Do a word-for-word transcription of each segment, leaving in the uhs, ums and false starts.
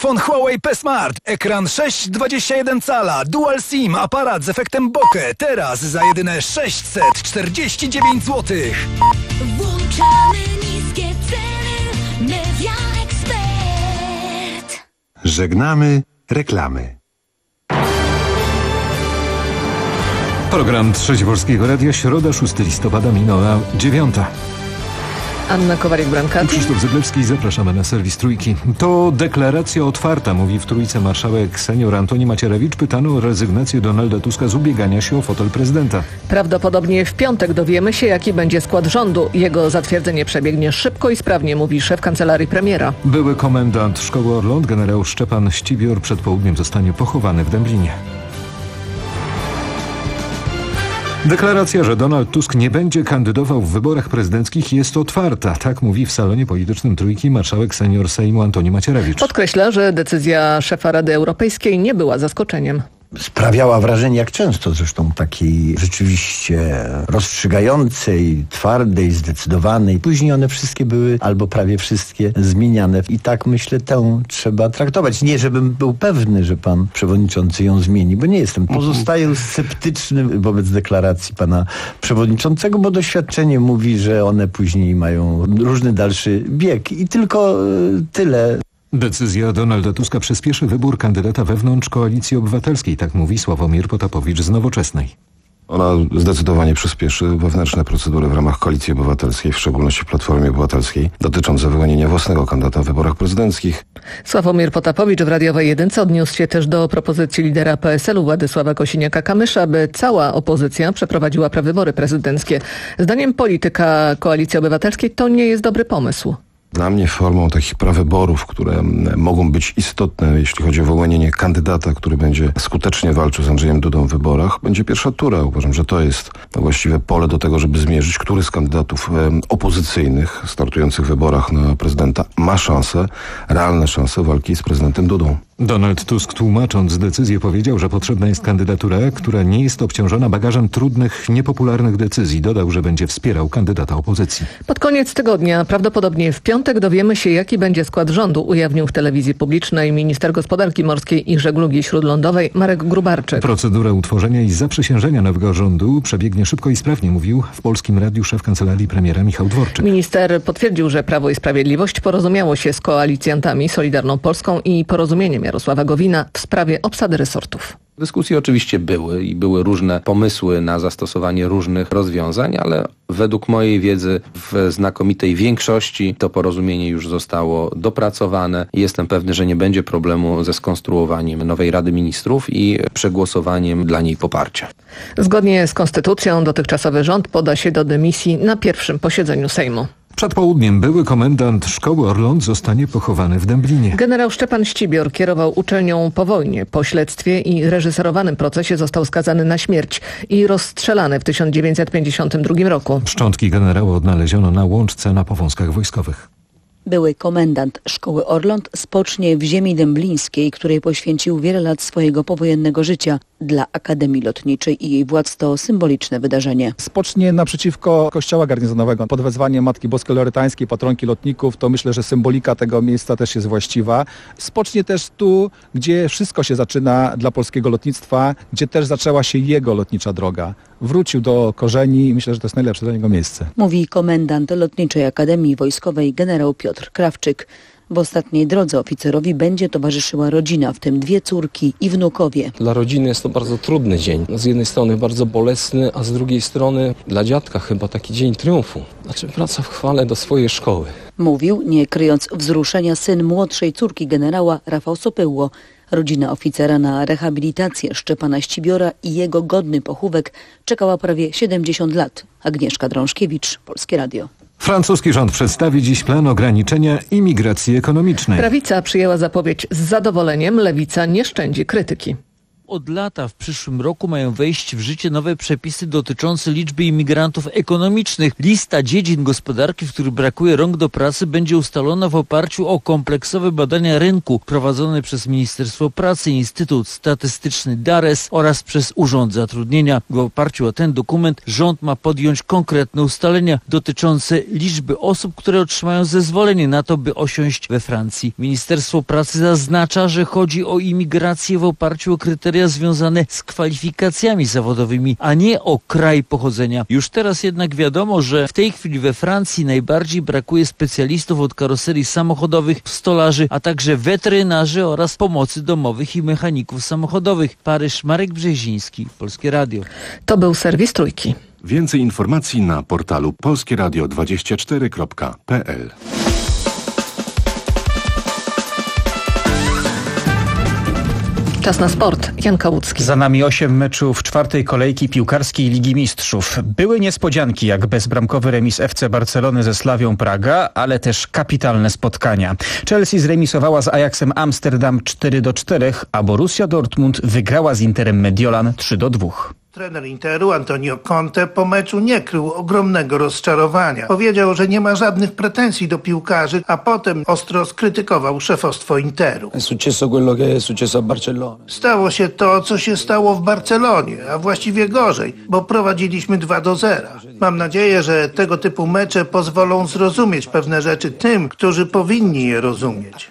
Smartfon Huawei P Smart. Ekran sześć przecinek dwadzieścia jeden cala. Dual SIM. Aparat z efektem bokeh. Teraz za jedyne sześćset czterdzieści dziewięć złotych. Włączamy niskie ceny. Media Expert. Żegnamy reklamy. Program Trzeci Polskiego Radia, środa, szóstego listopada, minęła dziewiąta. Anna Kowalik-Brankati. Krzysztof Zyglewski, zapraszamy na serwis Trójki. To deklaracja otwarta, mówi w Trójce marszałek senior Antoni Macierewicz. Pytano o rezygnację Donalda Tuska z ubiegania się o fotel prezydenta. Prawdopodobnie w piątek dowiemy się, jaki będzie skład rządu. Jego zatwierdzenie przebiegnie szybko i sprawnie, mówi szef kancelarii premiera. Były komendant szkoły Orląt, generał Szczepan Ścibior, przed południem zostanie pochowany w Dęblinie. Deklaracja, że Donald Tusk nie będzie kandydował w wyborach prezydenckich, jest otwarta. Tak mówi w salonie politycznym Trójki marszałek senior Sejmu Antoni Macierewicz. Podkreśla, że decyzja szefa Rady Europejskiej nie była zaskoczeniem. Sprawiała wrażenie, jak często zresztą, takiej rzeczywiście rozstrzygającej, twardej, zdecydowanej. Później one wszystkie były, albo prawie wszystkie, zmieniane. I tak, myślę, tę trzeba traktować. Nie, żebym był pewny, że pan przewodniczący ją zmieni, bo nie jestem. Pozostaję sceptyczny wobec deklaracji pana przewodniczącego, bo doświadczenie mówi, że one później mają różny dalszy bieg. I tylko tyle. Decyzja Donalda Tuska przyspieszy wybór kandydata wewnątrz Koalicji Obywatelskiej, tak mówi Sławomir Potapowicz z Nowoczesnej. Ona zdecydowanie przyspieszy wewnętrzne procedury w ramach Koalicji Obywatelskiej, w szczególności Platformie Obywatelskiej, dotyczące wyłonienia własnego kandydata w wyborach prezydenckich. Sławomir Potapowicz w radiowej jedynce odniósł się też do propozycji lidera P S L u Władysława Kosiniaka-Kamysza, aby cała opozycja przeprowadziła prawybory prezydenckie. Zdaniem polityka Koalicji Obywatelskiej to nie jest dobry pomysł. Dla mnie formą takich prawyborów, które mogą być istotne, jeśli chodzi o wyłonienie kandydata, który będzie skutecznie walczył z Andrzejem Dudą w wyborach, będzie pierwsza tura. Uważam, że to jest właściwe pole do tego, żeby zmierzyć, który z kandydatów opozycyjnych startujących w wyborach na prezydenta ma szansę, realne szanse walki z prezydentem Dudą. Donald Tusk, tłumacząc decyzję, powiedział, że potrzebna jest kandydatura, która nie jest obciążona bagażem trudnych, niepopularnych decyzji. Dodał, że będzie wspierał kandydata opozycji. Pod koniec tygodnia, prawdopodobnie w piątek, dowiemy się, jaki będzie skład rządu, ujawnił w telewizji publicznej minister gospodarki morskiej i żeglugi śródlądowej Marek Gróbarczyk. Procedura utworzenia i zaprzysiężenia nowego rządu przebiegnie szybko i sprawnie, mówił w Polskim Radiu szef kancelarii premiera Michał Dworczyk. Minister potwierdził, że Prawo i Sprawiedliwość porozumiało się z koalicjantami Solidarną Polską i Porozumieniem Jarosława Gowina w sprawie obsady resortów. Dyskusje oczywiście były i były różne pomysły na zastosowanie różnych rozwiązań, ale według mojej wiedzy w znakomitej większości to porozumienie już zostało dopracowane i jestem pewny, że nie będzie problemu ze skonstruowaniem nowej Rady Ministrów i przegłosowaniem dla niej poparcia. Zgodnie z konstytucją dotychczasowy rząd poda się do dymisji na pierwszym posiedzeniu Sejmu. Przed południem były komendant szkoły Orląt zostanie pochowany w Dęblinie. Generał Szczepan Ścibior kierował uczelnią po wojnie. Po śledztwie i reżyserowanym procesie został skazany na śmierć i rozstrzelany w tysiąc dziewięćset pięćdziesiątym drugim roku. Szczątki generała odnaleziono na łączce na Powązkach Wojskowych. Były komendant szkoły Orląt spocznie w ziemi dęblińskiej, której poświęcił wiele lat swojego powojennego życia. Dla Akademii Lotniczej i jej władz to symboliczne wydarzenie. Spocznie naprzeciwko kościoła garnizonowego pod wezwaniem Matki Boskiej Lorytańskiej, patronki lotników, to myślę, że symbolika tego miejsca też jest właściwa. Spocznie też tu, gdzie wszystko się zaczyna dla polskiego lotnictwa, gdzie też zaczęła się jego lotnicza droga. Wrócił do korzeni i myślę, że to jest najlepsze dla niego miejsce. Mówi komendant Lotniczej Akademii Wojskowej generał Piotr Krawczyk. W ostatniej drodze oficerowi będzie towarzyszyła rodzina, w tym dwie córki i wnukowie. Dla rodziny jest to bardzo trudny dzień. Z jednej strony bardzo bolesny, a z drugiej strony dla dziadka chyba taki dzień triumfu. Znaczy wraca w chwale do swojej szkoły. Mówił, nie kryjąc wzruszenia, syn młodszej córki generała Rafał Sopyło. Rodzina oficera na rehabilitację Szczepana Ścibiora i jego godny pochówek czekała prawie siedemdziesiąt lat. Agnieszka Drążkiewicz, Polskie Radio. Francuski rząd przedstawi dziś plan ograniczenia imigracji ekonomicznej. Prawica przyjęła zapowiedź z zadowoleniem, lewica nie szczędzi krytyki. Od lata w przyszłym roku mają wejść w życie nowe przepisy dotyczące liczby imigrantów ekonomicznych. Lista dziedzin gospodarki, w których brakuje rąk do pracy, będzie ustalona w oparciu o kompleksowe badania rynku prowadzone przez Ministerstwo Pracy, Instytut Statystyczny DARES oraz przez Urząd Zatrudnienia. W oparciu o ten dokument rząd ma podjąć konkretne ustalenia dotyczące liczby osób, które otrzymają zezwolenie na to, by osiąść we Francji. Ministerstwo Pracy zaznacza, że chodzi o imigrację w oparciu o kryteria związane z kwalifikacjami zawodowymi, a nie o kraj pochodzenia. Już teraz jednak wiadomo, że w tej chwili we Francji najbardziej brakuje specjalistów od karoserii samochodowych, stolarzy, a także weterynarzy oraz pomocy domowych i mechaników samochodowych. Paryż, Marek Brzeziński, Polskie Radio. To był serwis Trójki. Więcej informacji na portalu polskie radio dwadzieścia cztery kropka p l. Czas na sport. Jan Kałucki. Za nami osiem meczów czwartej kolejki piłkarskiej Ligi Mistrzów. Były niespodzianki, jak bezbramkowy remis F C Barcelony ze Slawią Praga, ale też kapitalne spotkania. Chelsea zremisowała z Ajaxem Amsterdam cztery do czterech, a Borussia Dortmund wygrała z Interem Mediolan trzy do dwóch. Trener Interu Antonio Conte po meczu nie krył ogromnego rozczarowania. Powiedział, że nie ma żadnych pretensji do piłkarzy, a potem ostro skrytykował szefostwo Interu. Stało się to, co się stało w Barcelonie, a właściwie gorzej, bo prowadziliśmy dwa do zera. Mam nadzieję, że tego typu mecze pozwolą zrozumieć pewne rzeczy tym, którzy powinni je rozumieć.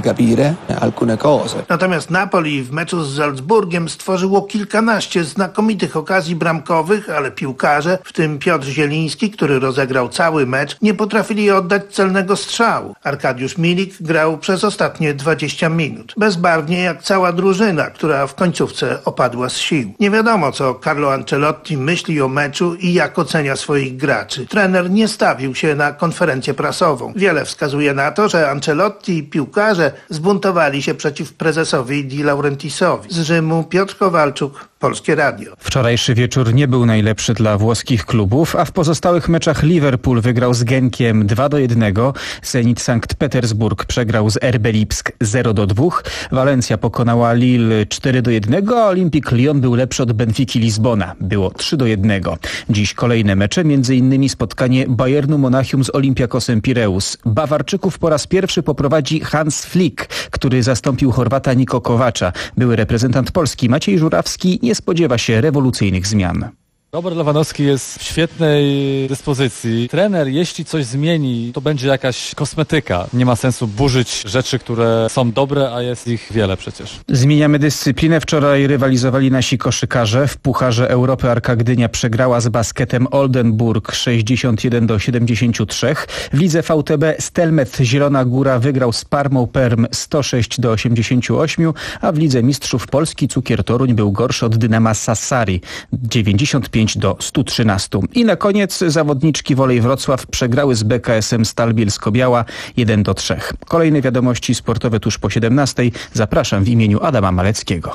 Natomiast Napoli w meczu z Salzburgiem stworzyło kilkanaście znakomitych okazji bramkowych, ale piłkarze, w tym Piotr Zieliński, który rozegrał cały mecz, nie potrafili oddać celnego strzału. Arkadiusz Milik grał przez ostatnie dwadzieścia minut. Bezbarwnie jak cała drużyna, która w końcówce opadła z sił. Nie wiadomo, co Carlo Ancelotti myśli o meczu i jak ocenia swoich graczy. Trener nie stawił się na konferencję prasową. Wiele wskazuje na to, że Ancelotti i piłkarze zbuntowali się przeciw prezesowi Di Laurentisowi. Z Rzymu Piotr Kowalczuk, Polskie Radio. Wczorajszy wieczór nie był najlepszy dla włoskich klubów, a w pozostałych meczach Liverpool wygrał z Genkiem dwa do jednego, Zenit Sankt Petersburg przegrał z R B Lipsk zero do dwóch, Walencja pokonała Lille cztery do jednego, a Olympique Lyon był lepszy od Benfiki Lizbona. Było trzy do jednego. Dziś kolejne mecze, między innymi spotkanie Bayernu Monachium z Olympiakosem Pireus. Bawarczyków po raz pierwszy poprowadzi Hans Flick, który zastąpił Chorwata Niko Kowacza. Były reprezentant Polski Maciej Żurawski nie spodziewa się rewolucyjnych zmian. Robert Lewandowski jest w świetnej dyspozycji. Trener, jeśli coś zmieni, to będzie jakaś kosmetyka. Nie ma sensu burzyć rzeczy, które są dobre, a jest ich wiele przecież. Zmieniamy dyscyplinę. Wczoraj rywalizowali nasi koszykarze. W Pucharze Europy Arka Gdynia przegrała z Basketem Oldenburg sześćdziesiąt jeden do siedemdziesięciu trzech. W lidze V T B Stelmet Zielona Góra wygrał z Parmą Perm sto sześć do osiemdziesięciu ośmiu, a w lidze Mistrzów Polski Cukier Toruń był gorszy od Dynama Sassari dziewięćdziesiąt pięć do stu trzynastu. I na koniec zawodniczki Wolej Wrocław przegrały z B K S em Stal Bielsko-Biała jeden do trzech. Kolejne wiadomości sportowe tuż po siedemnastej. Zapraszam w imieniu Adama Maleckiego.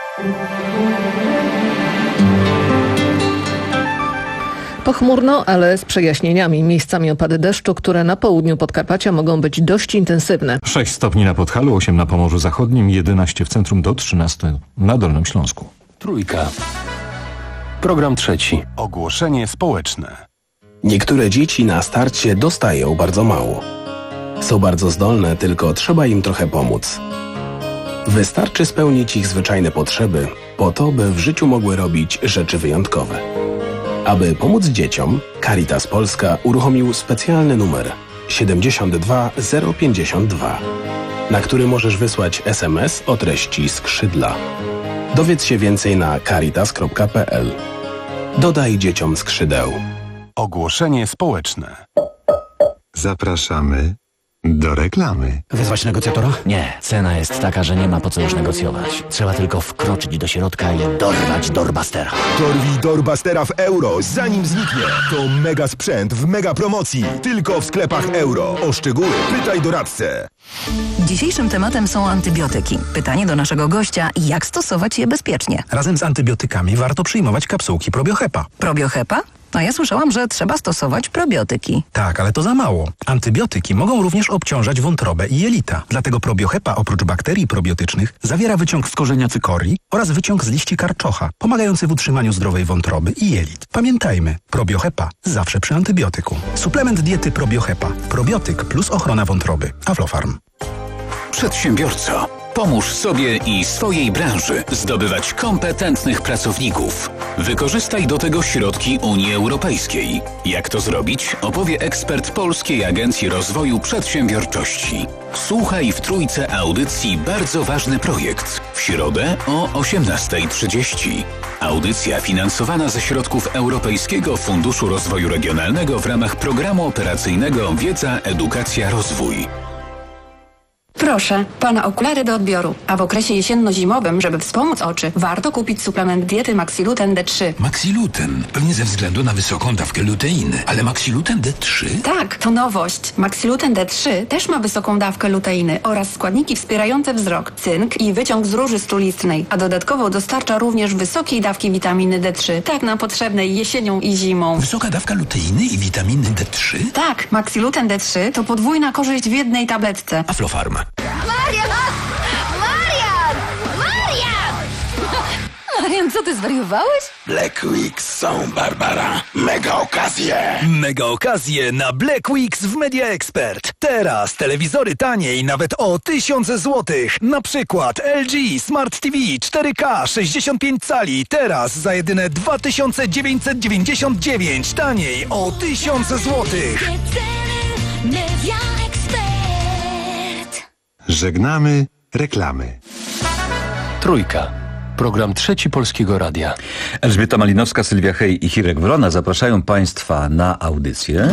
Pochmurno, ale z przejaśnieniami. Miejscami opady deszczu, które na południu Podkarpacia mogą być dość intensywne. sześć stopni na Podhalu, osiem na Pomorzu Zachodnim, jedenaście w centrum do trzynastu na Dolnym Śląsku. Trójka. Program trzeci. Ogłoszenie społeczne. Niektóre dzieci na starcie dostają bardzo mało. Są bardzo zdolne, tylko trzeba im trochę pomóc. Wystarczy spełnić ich zwyczajne potrzeby, po to, by w życiu mogły robić rzeczy wyjątkowe. Aby pomóc dzieciom, Caritas Polska uruchomił specjalny numer siedemdziesiąt dwa zero pięćdziesiąt dwa, na który możesz wysłać es em es o treści skrzydła. Dowiedz się więcej na caritas kropka p l. Dodaj dzieciom skrzydeł. Ogłoszenie społeczne. Zapraszamy do reklamy. Wezwać negocjatora? Nie. Cena jest taka, że nie ma po co już negocjować. Trzeba tylko wkroczyć do środka i dorwać Doorbustera. Dorwij Doorbustera w euro, zanim zniknie. To mega sprzęt w mega promocji. Tylko w sklepach euro. O szczegóły pytaj doradcę. Dzisiejszym tematem są antybiotyki. Pytanie do naszego gościa, jak stosować je bezpiecznie. Razem z antybiotykami warto przyjmować kapsułki Probiohepa. Probiohepa? A ja słyszałam, że trzeba stosować probiotyki. Tak, ale to za mało. Antybiotyki mogą również obciążać wątrobę i jelita. Dlatego probiohepa oprócz bakterii probiotycznych zawiera wyciąg z korzenia cykorii oraz wyciąg z liści karczocha, pomagający w utrzymaniu zdrowej wątroby i jelit. Pamiętajmy, probiohepa zawsze przy antybiotyku. Suplement diety probiohepa. Probiotyk plus ochrona wątroby. Aflofarm. Przedsiębiorco, pomóż sobie i swojej branży zdobywać kompetentnych pracowników. Wykorzystaj do tego środki Unii Europejskiej. Jak to zrobić, opowie ekspert Polskiej Agencji Rozwoju Przedsiębiorczości. Słuchaj w Trójce audycji Bardzo Ważny Projekt w środę o osiemnasta trzydzieści. Audycja finansowana ze środków Europejskiego Funduszu Rozwoju Regionalnego w ramach Programu Operacyjnego Wiedza, Edukacja, Rozwój. Proszę, pana okulary do odbioru. A w okresie jesienno-zimowym, żeby wspomóc oczy, warto kupić suplement diety Maxiluten D trzy. Maxiluten? Pewnie ze względu na wysoką dawkę luteiny. Ale Maxiluten D trzy? Tak, to nowość. Maxiluten D trzy też ma wysoką dawkę luteiny oraz składniki wspierające wzrok, cynk i wyciąg z róży strulistnej. A dodatkowo dostarcza również wysokiej dawki witaminy D trzy. Tak nam potrzebnej jesienią i zimą. Wysoka dawka luteiny i witaminy D trzy? Tak, Maxiluten D trzy to podwójna korzyść w jednej tabletce. Aflofarm. Marian! Marian! Marian! Marian, co ty zwariowałeś? Black Weeks są, Barbara. Mega okazje! Mega okazje na Black Weeks w Media Expert. Teraz telewizory taniej nawet o tysiąc złotych. Na przykład L G Smart T V cztery K sześćdziesiąt pięć cali. Teraz za jedyne dwa tysiące dziewięćset dziewięćdziesiąt dziewięć. Taniej o tysiąc złotych. Media Expert. Żegnamy reklamy. Trójka. Program Trzeci Polskiego Radia. Elżbieta Malinowska, Sylwia Hej i Hirek Wrona zapraszają Państwa na audycję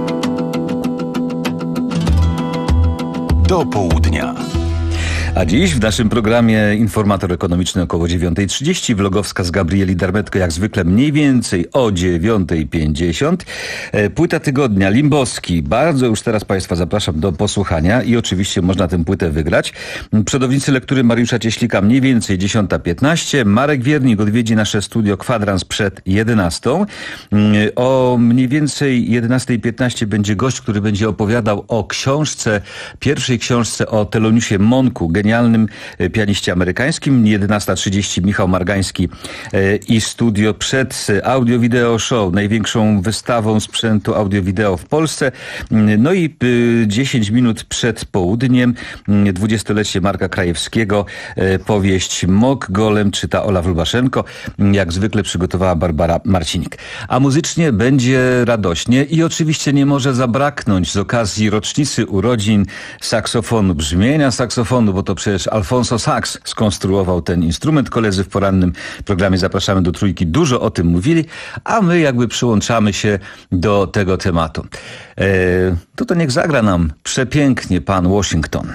Do południa. A dziś w naszym programie informator ekonomiczny około dziewiąta trzydzieści, vlogowska z Gabrieli Darmetko jak zwykle mniej więcej o dziewiąta pięćdziesiąt. Płyta tygodnia Limbowski. Bardzo już teraz Państwa zapraszam do posłuchania i oczywiście można tę płytę wygrać. Przodownicy lektury Mariusza Cieślika mniej więcej dziesiąta piętnaście. Marek Wiernik odwiedzi nasze studio Kwadrans przed jedenastą. O mniej więcej jedenasta piętnaście będzie gość, który będzie opowiadał o książce, pierwszej książce o Theloniusie Monku, genialnym pianiście amerykańskim. jedenasta trzydzieści Michał Margański i studio przed Audio-Video Show, największą wystawą sprzętu audio-wideo w Polsce. No i dziesięć minut przed południem dwudziestolecie Marka Krajewskiego, powieść Mok Golem czyta Ola Lubaszenko. Jak zwykle przygotowała Barbara Marcinik. A muzycznie będzie radośnie i oczywiście nie może zabraknąć z okazji rocznicy urodzin saksofonu, brzmienia saksofonu, bo to przecież Alfonso Sax skonstruował ten instrument. Koledzy w porannym programie Zapraszamy do Trójki dużo o tym mówili, a my jakby przyłączamy się do tego tematu. Eee, to to niech zagra nam przepięknie pan Washington.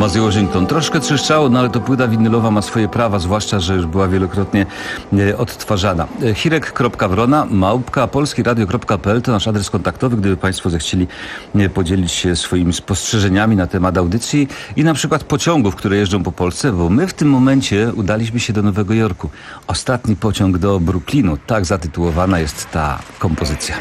Thomas Washington. Troszkę trzeszczało, no ale to płyta winylowa ma swoje prawa, zwłaszcza, że już była wielokrotnie e, odtwarzana. E, Hirek kropka wrona małpka polskieradio kropka p l to nasz adres kontaktowy, gdyby Państwo zechcieli e, podzielić się swoimi spostrzeżeniami na temat audycji i na przykład pociągów, które jeżdżą po Polsce, bo my w tym momencie udaliśmy się do Nowego Jorku. Ostatni pociąg do Brooklynu. Tak zatytułowana jest ta kompozycja.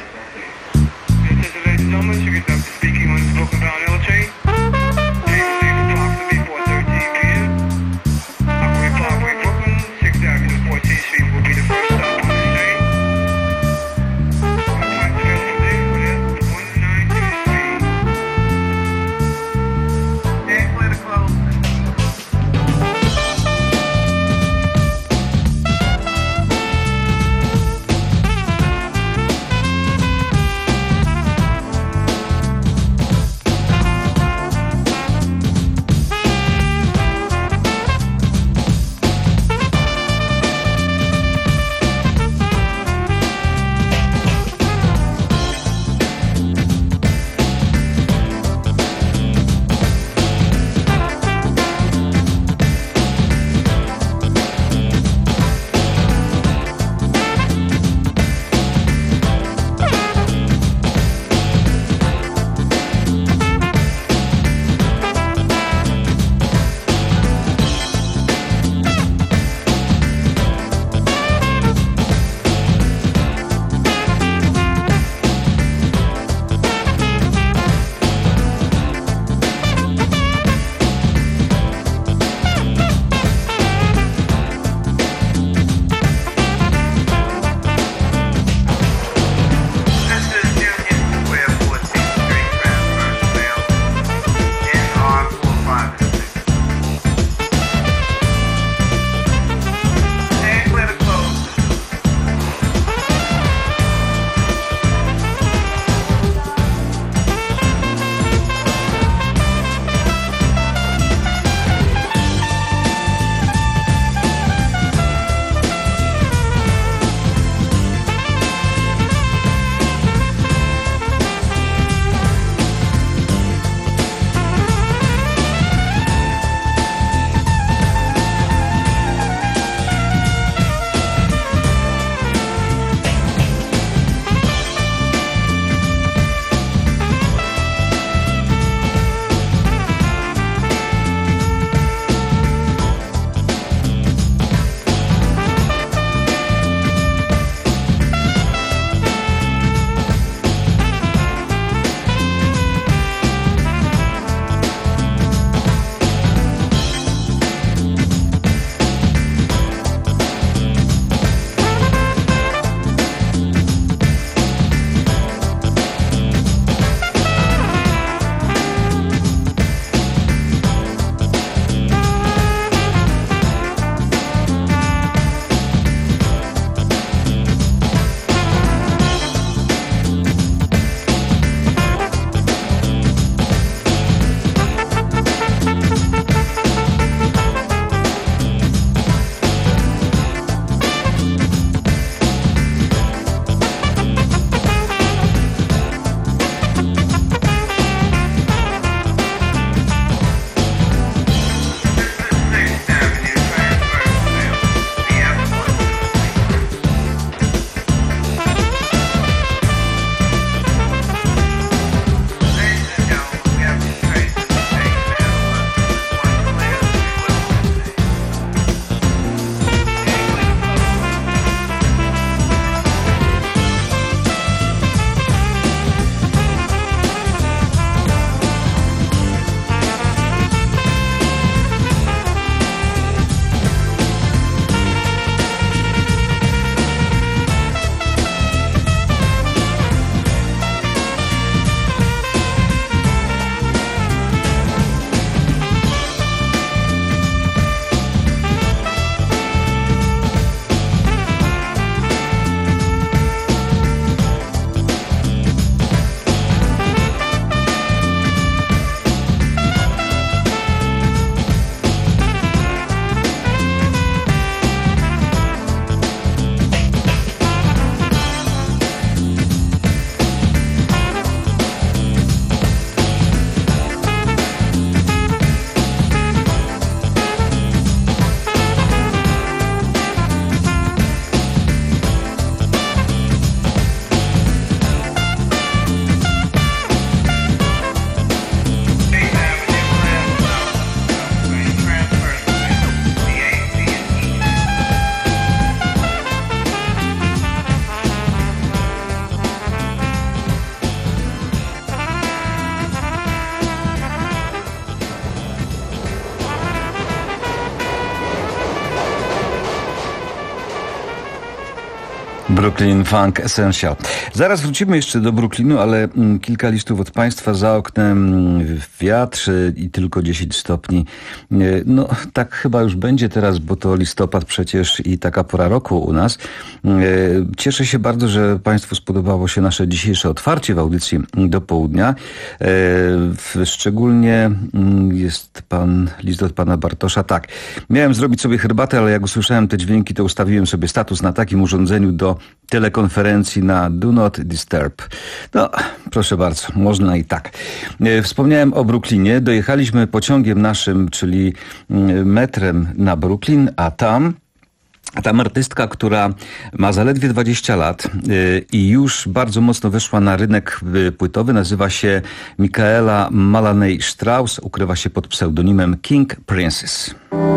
Brooklyn Funk Essential. Zaraz wrócimy jeszcze do Brooklynu, ale mm, kilka listów od Państwa. Za oknem wiatr i tylko dziesięć stopni. No tak chyba już będzie teraz, bo to listopad przecież i taka pora roku u nas. Cieszę się bardzo, że Państwu spodobało się nasze dzisiejsze otwarcie w audycji do południa. Szczególnie jest pan list od pana Bartosza. Tak, miałem zrobić sobie herbatę, ale jak usłyszałem te dźwięki, to ustawiłem sobie status na takim urządzeniu do telekonferencji na Do Not Disturb. No, proszę bardzo, można i tak. Wspomniałem o Brooklynie. Dojechaliśmy pociągiem naszym, czyli metrem na Brooklyn, a tam tam artystka, która ma zaledwie dwadzieścia lat i już bardzo mocno weszła na rynek płytowy, nazywa się Michaela Malaney Strauss, ukrywa się pod pseudonimem King Princess.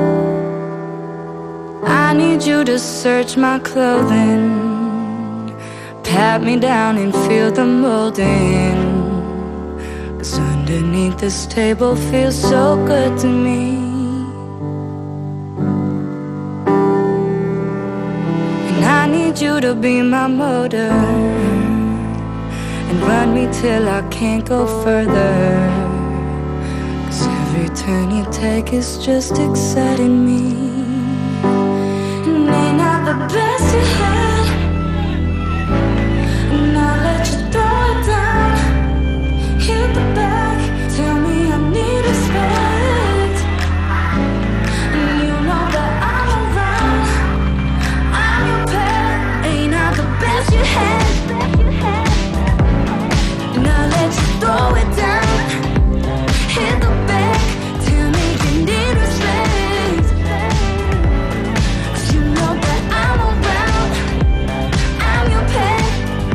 I need you to search my clothing, pat me down and feel the molding, 'cause underneath this table feels so good to me. I need you to be my motor and run me till I can't go further, 'cause every turn you take is just exciting me. And ain't not the best you had, and I'll let you throw it down, hit the back, tell me I need respect, and you know that I'm around, I'm your pet. Ain't not the best you had, and I'll let you throw it down, hit the back, tell me you need respect, 'cause you know that I'm around, I'm your pet.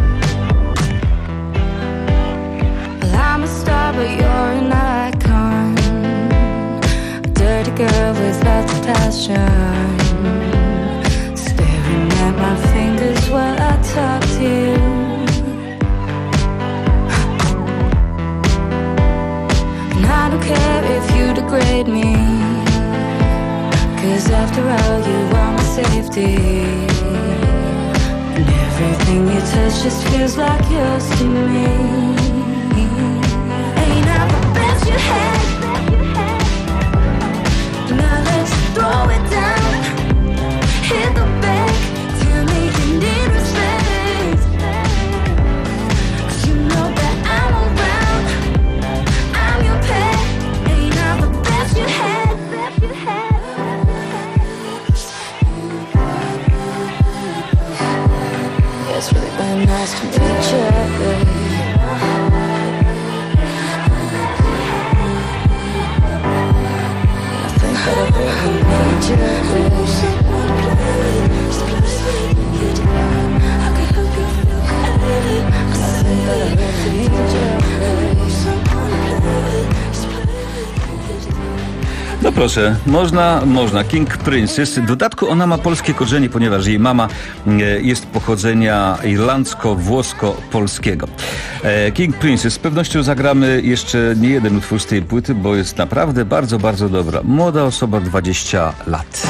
Well, I'm a star but you're an icon, a dirty girl with lots of passion, staring at my fingers while I talk to you. And I don't care if you degrade me, 'cause after all you are my safety, and everything you touch just feels like yours to me. Ain't I the best you had, and I let you throw it down, hit the back, tell me you need respect, 'cause you know that I'm around, I'm your pet. Ain't I the best you had, yeah, it's really been nice to meet you. I think that I really need you. No proszę, można, można. King Princess. W dodatku ona ma polskie korzenie, ponieważ jej mama jest pochodzenia irlandzko-włosko-polskiego. King Princess. Z pewnością zagramy jeszcze nie jeden utwór z tej płyty, bo jest naprawdę bardzo, bardzo dobra. Młoda osoba, dwadzieścia lat.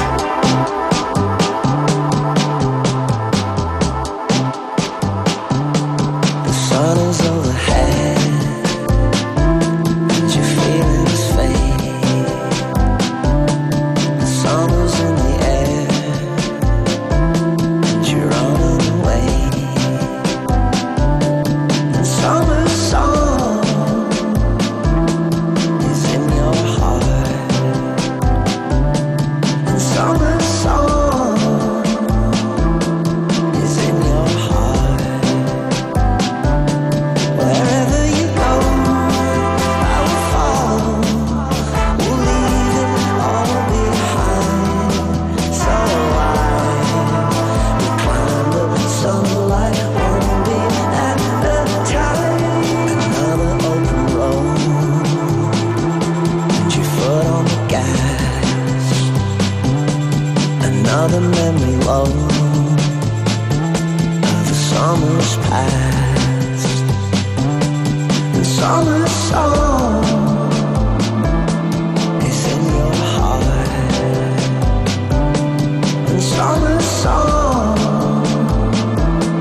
Summer song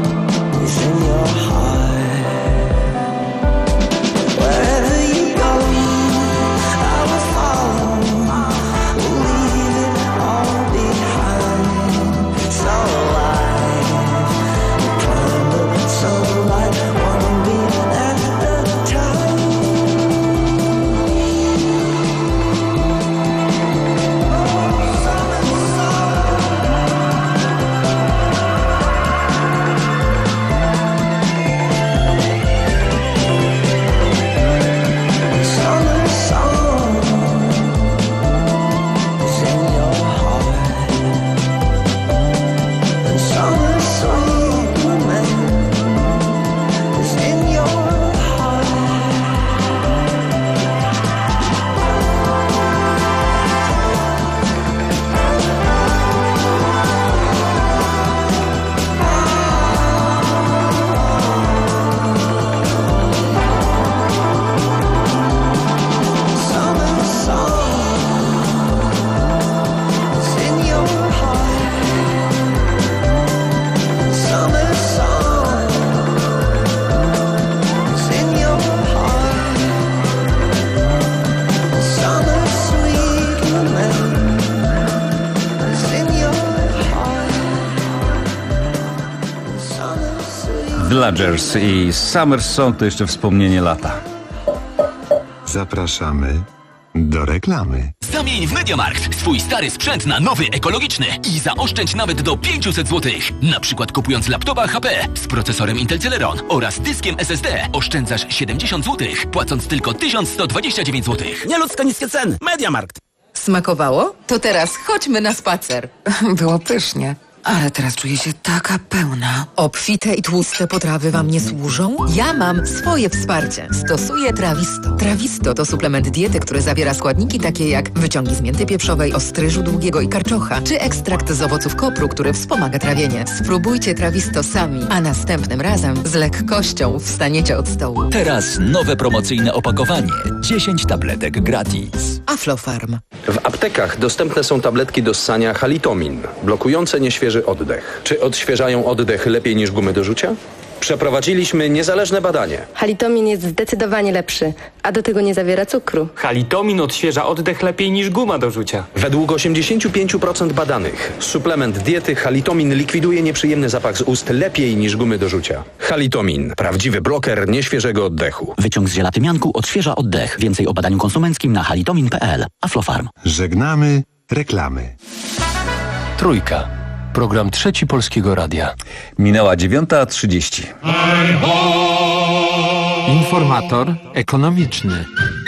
Dludgers i Summer Song to jeszcze wspomnienie lata. Zapraszamy do reklamy. Zamień w MediaMarkt swój stary sprzęt na nowy, ekologiczny i zaoszczędź nawet do pięćset złotych. Na przykład kupując laptopa H P z procesorem Intel Celeron oraz dyskiem S S D oszczędzasz siedemdziesiąt złotych, płacąc tylko tysiąc sto dwadzieścia dziewięć złotych. Nieludzko niskie ceny. MediaMarkt. Smakowało? To teraz chodźmy na spacer. Było pysznie. Ale teraz czuję się taka pełna. Obfite i tłuste potrawy wam nie służą? Ja mam swoje wsparcie. Stosuję Trawisto. Trawisto to suplement diety, który zawiera składniki takie jak wyciągi z mięty pieprzowej, ostryżu długiego i karczocha, czy ekstrakt z owoców kopru, który wspomaga trawienie. Spróbujcie Trawisto sami, a następnym razem z lekkością wstaniecie od stołu. Teraz nowe promocyjne opakowanie. dziesięć tabletek gratis. Aflofarm. W aptekach dostępne są tabletki do ssania Halitomin, blokujące nieświeży oddech. Czy odświeżają oddech lepiej niż gumy do rzucia? Przeprowadziliśmy niezależne badanie. Halitomin jest zdecydowanie lepszy, a do tego nie zawiera cukru. Halitomin odświeża oddech lepiej niż guma do rzucia. Według osiemdziesiąt pięć procent badanych suplement diety Halitomin likwiduje nieprzyjemny zapach z ust lepiej niż gumy do rzucia. Halitomin. Prawdziwy bloker nieświeżego oddechu. Wyciąg z ziela tymianku odświeża oddech. Więcej o badaniu konsumenckim na halitomin kropka p l. Aflofarm. Żegnamy reklamy. Trójka. Program Trzeci Polskiego Radia. Minęła dziewiąta trzydzieści. Informator ekonomiczny.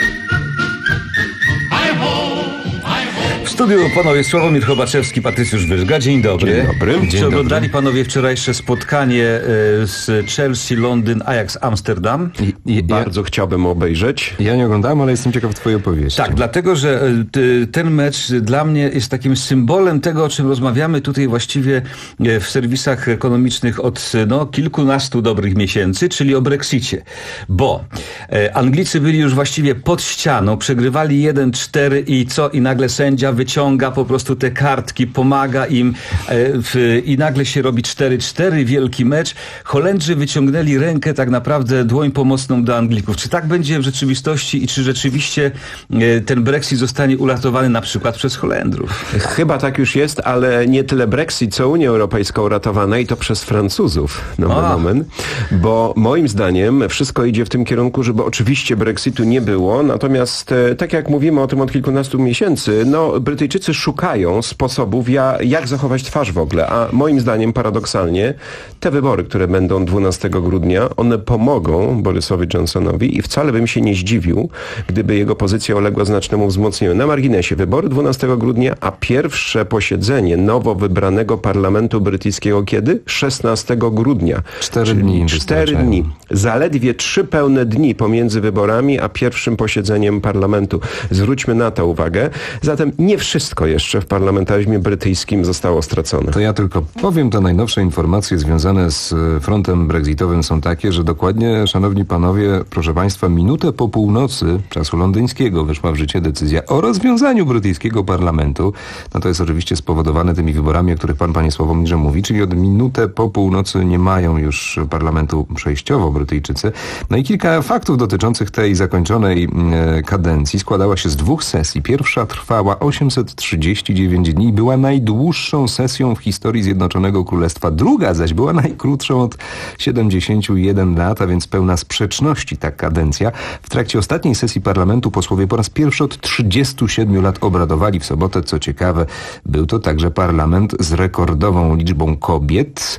W studiu panowie Sławomir Chobaczewski, Patrycjusz Wyżga. Dzień dobry. Dzień dobry. Czy Dzień oglądali dobry. panowie wczorajsze spotkanie e, z Chelsea, Londyn, Ajax, Amsterdam? I, i, Bardzo ja, chciałbym obejrzeć. Ja nie oglądałem, ale jestem ciekaw twojej opowieści. Tak, dlatego, że e, ten mecz dla mnie jest takim symbolem tego, o czym rozmawiamy tutaj właściwie e, w serwisach ekonomicznych od no, kilkunastu dobrych miesięcy, czyli o Brexicie. Bo e, Anglicy byli już właściwie pod ścianą, przegrywali jeden cztery i co? I nagle sędzia wyciąga po prostu te kartki, pomaga im e, w, i nagle się robi cztery cztery, wielki mecz. Holendrzy wyciągnęli rękę, tak naprawdę dłoń pomocną do Anglików. Czy tak będzie w rzeczywistości i czy rzeczywiście e, ten Brexit zostanie uratowany na przykład przez Holendrów? Chyba tak już jest, ale nie tyle Brexit, co Unia Europejska uratowana i to przez Francuzów, no moment, bo moim zdaniem wszystko idzie w tym kierunku, żeby oczywiście Brexitu nie było, natomiast e, tak jak mówimy o tym od kilkunastu miesięcy, no Brytyjczycy szukają sposobów, ja, jak zachować twarz w ogóle, a moim zdaniem paradoksalnie te wybory, które będą dwunastego grudnia, one pomogą Borysowi Johnsonowi i wcale bym się nie zdziwił, gdyby jego pozycja uległa znacznemu wzmocnieniu. Na marginesie wybory dwunastego grudnia, a pierwsze posiedzenie nowo wybranego parlamentu brytyjskiego kiedy? szesnastego grudnia. Cztery dni. Cztery dni. Zaledwie trzy pełne dni pomiędzy wyborami, a pierwszym posiedzeniem parlamentu. Zwróćmy na to uwagę. Zatem nie wszystko jeszcze w parlamentaryzmie brytyjskim zostało stracone. To ja tylko powiem, te najnowsze informacje związane z frontem brexitowym są takie, że dokładnie, szanowni panowie, proszę państwa, minutę po północy czasu londyńskiego weszła w życie decyzja o rozwiązaniu brytyjskiego parlamentu. No to jest oczywiście spowodowane tymi wyborami, o których pan, panie Sławomirze, mówi, czyli od minutę po północy nie mają już parlamentu przejściowo Brytyjczycy. No i kilka faktów dotyczących tej zakończonej e, kadencji składała się z dwóch sesji. Pierwsza trwała osiemset trzydzieści dziewięć dni i była najdłuższą sesją w historii Zjednoczonego Królestwa. Druga zaś była najkrótszą od siedemdziesięciu jeden lat, a więc pełna sprzeczności ta kadencja. W trakcie ostatniej sesji parlamentu posłowie po raz pierwszy od trzydziestu siedmiu lat obradowali w sobotę. Co ciekawe, był to także parlament z rekordową liczbą kobiet.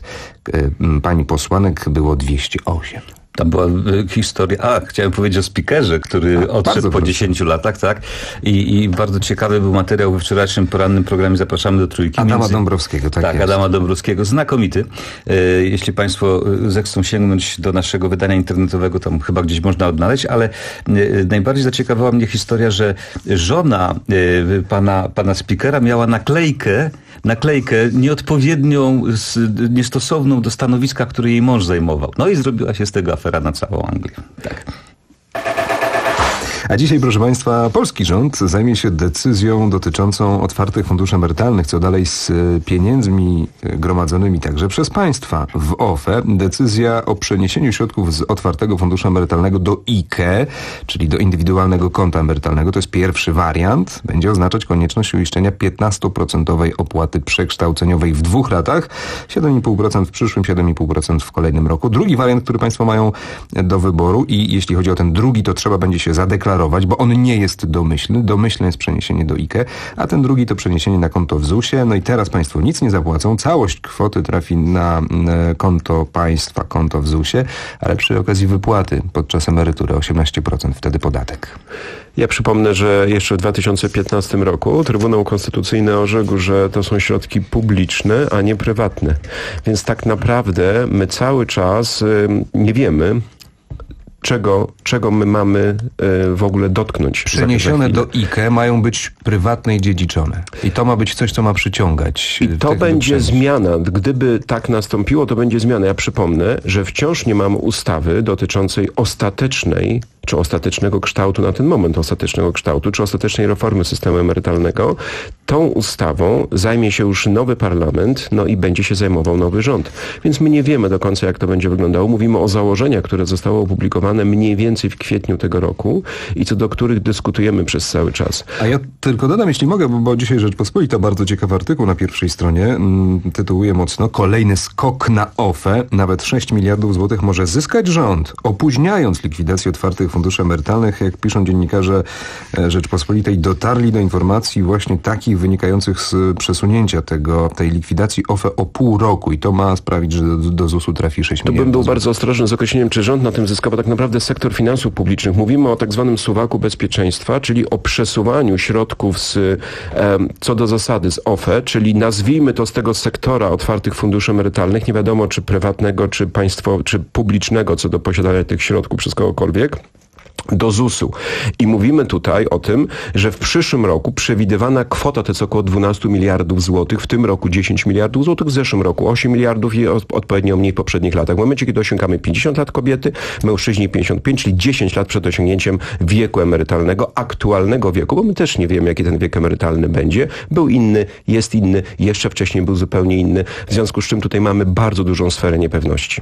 Pani posłanek było dwieście osiem. Tam była historia, a chciałem powiedzieć o speakerze, który a, odszedł po dziesięciu latach, tak? I, I bardzo ciekawy był materiał we wczorajszym porannym programie Zapraszamy do Trójki. Adama między... Dąbrowskiego, tak, tak jest. Adama Dąbrowskiego, znakomity. E, jeśli państwo zechcą sięgnąć do naszego wydania internetowego, tam chyba gdzieś można odnaleźć, ale e, najbardziej zaciekawała mnie historia, że żona e, pana, pana speakera miała naklejkę, naklejkę nieodpowiednią, niestosowną do stanowiska, które jej mąż zajmował. No i zrobiła się z tego afera na całą Anglię. Tak. A dzisiaj, proszę Państwa, polski rząd zajmie się decyzją dotyczącą otwartych funduszy emerytalnych, co dalej z pieniędzmi gromadzonymi także przez państwa w O F E. Decyzja o przeniesieniu środków z otwartego funduszu emerytalnego do I K E, czyli do indywidualnego konta emerytalnego, to jest pierwszy wariant, będzie oznaczać konieczność uiszczenia piętnastoprocentowej opłaty przekształceniowej w dwóch ratach, siedem i pół procent w przyszłym, siedem i pół procent w kolejnym roku. Drugi wariant, który Państwo mają do wyboru i jeśli chodzi o ten drugi, to trzeba będzie się zadeklarować, bo on nie jest domyślny. Domyślne jest przeniesienie do I K E, a ten drugi to przeniesienie na konto w zusie. No i teraz Państwo nic nie zapłacą. Całość kwoty trafi na konto państwa, konto w zusie, ale przy okazji wypłaty podczas emerytury osiemnaście procent wtedy podatek. Ja przypomnę, że jeszcze w dwa tysiące piętnastym roku Trybunał Konstytucyjny orzekł, że to są środki publiczne, a nie prywatne. Więc tak naprawdę my cały czas y, nie wiemy, Czego, czego my mamy y, w ogóle dotknąć. Przeniesione do I K E mają być prywatne i dziedziczone. I to ma być coś, co ma przyciągać. I to będzie zmiana. Gdyby tak nastąpiło, to będzie zmiana. Ja przypomnę, że wciąż nie mamy ustawy dotyczącej ostatecznej, czy ostatecznego kształtu na ten moment, ostatecznego kształtu, czy ostatecznej reformy systemu emerytalnego. Tą ustawą zajmie się już nowy parlament, no i będzie się zajmował nowy rząd. Więc my nie wiemy do końca, jak to będzie wyglądało. Mówimy o założeniach, które zostały opublikowane mniej więcej w kwietniu tego roku i co do których dyskutujemy przez cały czas. A ja tylko dodam, jeśli mogę, bo, bo dzisiaj Rzeczpospolita, bardzo ciekawy artykuł na pierwszej stronie, mm, tytułuje mocno kolejny skok na O F E. Nawet sześć miliardów złotych może zyskać rząd, opóźniając likwidację otwartych funduszy emerytalnych. Jak piszą dziennikarze Rzeczpospolitej, dotarli do informacji właśnie takich wynikających z przesunięcia tego, tej likwidacji O F E o pół roku i to ma sprawić, że do, do zusu trafi sześć miliardów. To bym był bardzo ostrożny z określeniem, czy rząd na tym zyska, bo tak naprawdę sektor finansów publicznych. Mówimy o tak zwanym suwaku bezpieczeństwa, czyli o przesuwaniu środków z, e, co do zasady z O F E, czyli nazwijmy to z tego sektora otwartych funduszy emerytalnych, nie wiadomo czy prywatnego, czy państwo, czy publicznego, co do posiadania tych środków przez kogokolwiek, do zusu. I mówimy tutaj o tym, że w przyszłym roku przewidywana kwota to jest około dwanaście miliardów złotych, w tym roku dziesięć miliardów złotych, w zeszłym roku osiem miliardów i odpowiednio mniej w poprzednich latach. W momencie, kiedy osiągamy pięćdziesiąt lat kobiety, mężczyźni pięćdziesiąt pięć, czyli dziesięć lat przed osiągnięciem wieku emerytalnego, aktualnego wieku, bo my też nie wiemy, jaki ten wiek emerytalny będzie. Był inny, jest inny, jeszcze wcześniej był zupełnie inny, w związku z czym tutaj mamy bardzo dużą sferę niepewności.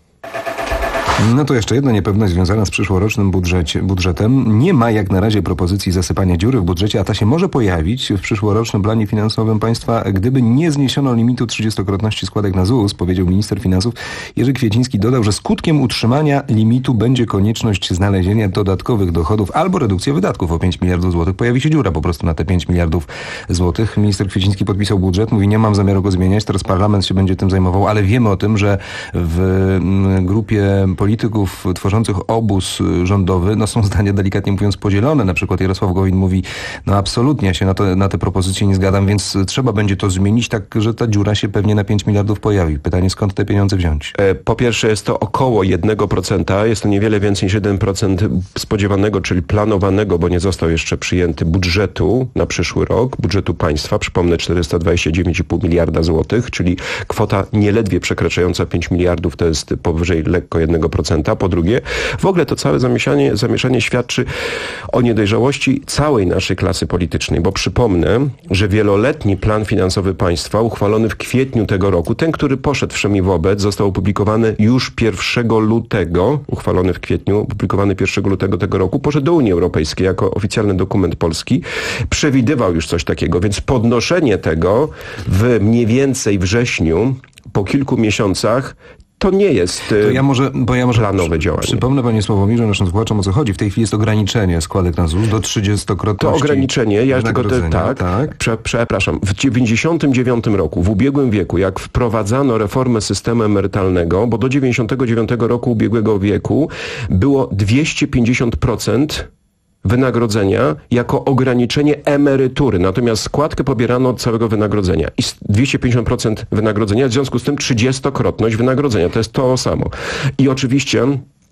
No to jeszcze jedna niepewność związana z przyszłorocznym budżecie, budżetem. Nie ma jak na razie propozycji zasypania dziury w budżecie, a ta się może pojawić w przyszłorocznym planie finansowym państwa, gdyby nie zniesiono limitu trzydziestokrotności składek na Z U S, powiedział minister finansów Jerzy Kwieciński. Dodał, że skutkiem utrzymania limitu będzie konieczność znalezienia dodatkowych dochodów albo redukcja wydatków o pięć miliardów złotych. Pojawi się dziura po prostu na te pięć miliardów złotych. Minister Kwieciński podpisał budżet, mówi, nie mam zamiaru go zmieniać, teraz parlament się będzie tym zajmował, ale wiemy o tym, że w grupie polityków tworzących obóz rządowy, no są zdania delikatnie mówiąc podzielone. Na przykład Jarosław Gowin mówi, no absolutnie ja się na, to, na te propozycje nie zgadzam, więc trzeba będzie to zmienić tak, że ta dziura się pewnie na pięć miliardów pojawi. Pytanie, skąd te pieniądze wziąć? Po pierwsze jest to około jeden procent, jest to niewiele więcej niż jeden procent spodziewanego, czyli planowanego, bo nie został jeszcze przyjęty budżetu na przyszły rok, budżetu państwa, przypomnę czterysta dwadzieścia dziewięć i pół miliarda złotych, czyli kwota nieledwie przekraczająca pięć miliardów, to jest powyżej lekko jednego procenta. Po drugie, w ogóle to całe zamieszanie, zamieszanie świadczy o niedojrzałości całej naszej klasy politycznej, bo przypomnę, że wieloletni plan finansowy państwa uchwalony w kwietniu tego roku, ten, który poszedł wszemi wobec, został opublikowany już pierwszego lutego, uchwalony w kwietniu, opublikowany pierwszego lutego tego roku, poszedł do Unii Europejskiej jako oficjalny dokument polski, przewidywał już coś takiego, więc podnoszenie tego w mniej więcej wrześniu, po kilku miesiącach, to nie jest to ja może, bo ja może planowe działanie. Przypomnę panie Sławomirze, naszym słuchaczom, o co chodzi. W tej chwili jest ograniczenie składek na Z U S do trzydziestokrotności. To ograniczenie, ja tylko te, tak, tak. Prze, przepraszam, w dziewięćdziesiątym dziewiątym roku, w ubiegłym wieku, jak wprowadzano reformę systemu emerytalnego, bo do dziewięćdziesiątego dziewiątego roku ubiegłego wieku było dwieście pięćdziesiąt procent wynagrodzenia jako ograniczenie emerytury. Natomiast składkę pobierano od całego wynagrodzenia. I dwieście pięćdziesiąt procent wynagrodzenia, w związku z tym trzydziestokrotność wynagrodzenia. To jest to samo. I oczywiście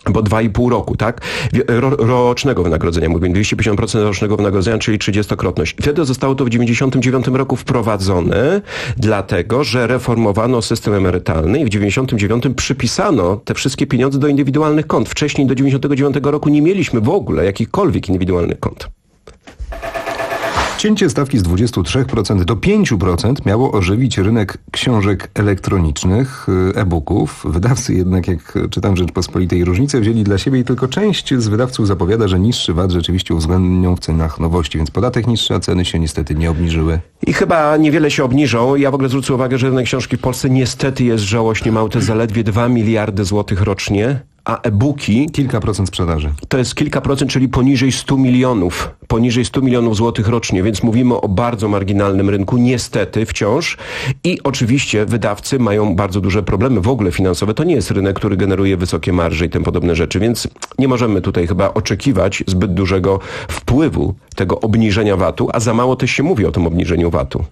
bo dwa i pół roku, tak? Ro, rocznego wynagrodzenia, mówię, dwieście pięćdziesiąt procent rocznego wynagrodzenia, czyli trzydziestokrotność. I wtedy zostało to w dziewięćdziesiątym dziewiątym roku wprowadzone, dlatego, że reformowano system emerytalny i w dziewięćdziesiątym dziewiątym przypisano te wszystkie pieniądze do indywidualnych kont. Wcześniej do dziewięćdziesiątego dziewiątego roku nie mieliśmy w ogóle jakichkolwiek indywidualnych kont. Cięcie stawki z dwudziestu trzech procent do pięciu procent miało ożywić rynek książek elektronicznych, e-booków. Wydawcy jednak, jak czytam w Rzeczpospolitej, różnicę wzięli dla siebie i tylko część z wydawców zapowiada, że niższy V A T rzeczywiście uwzględnią w cenach nowości, więc podatek niższy, a ceny się niestety nie obniżyły. I chyba niewiele się obniżą. Ja w ogóle zwrócę uwagę, że rynek książki w Polsce niestety jest żałośnie mały, to zaledwie dwa miliardy złotych rocznie. A e-booki... Kilka procent sprzedaży. To jest kilka procent, czyli poniżej stu milionów. Poniżej stu milionów złotych rocznie, więc mówimy o bardzo marginalnym rynku, niestety wciąż. I oczywiście wydawcy mają bardzo duże problemy w ogóle finansowe. To nie jest rynek, który generuje wysokie marże i tym podobne rzeczy, więc nie możemy tutaj chyba oczekiwać zbyt dużego wpływu tego obniżenia V A T-u, a za mało też się mówi o tym obniżeniu V A T-u.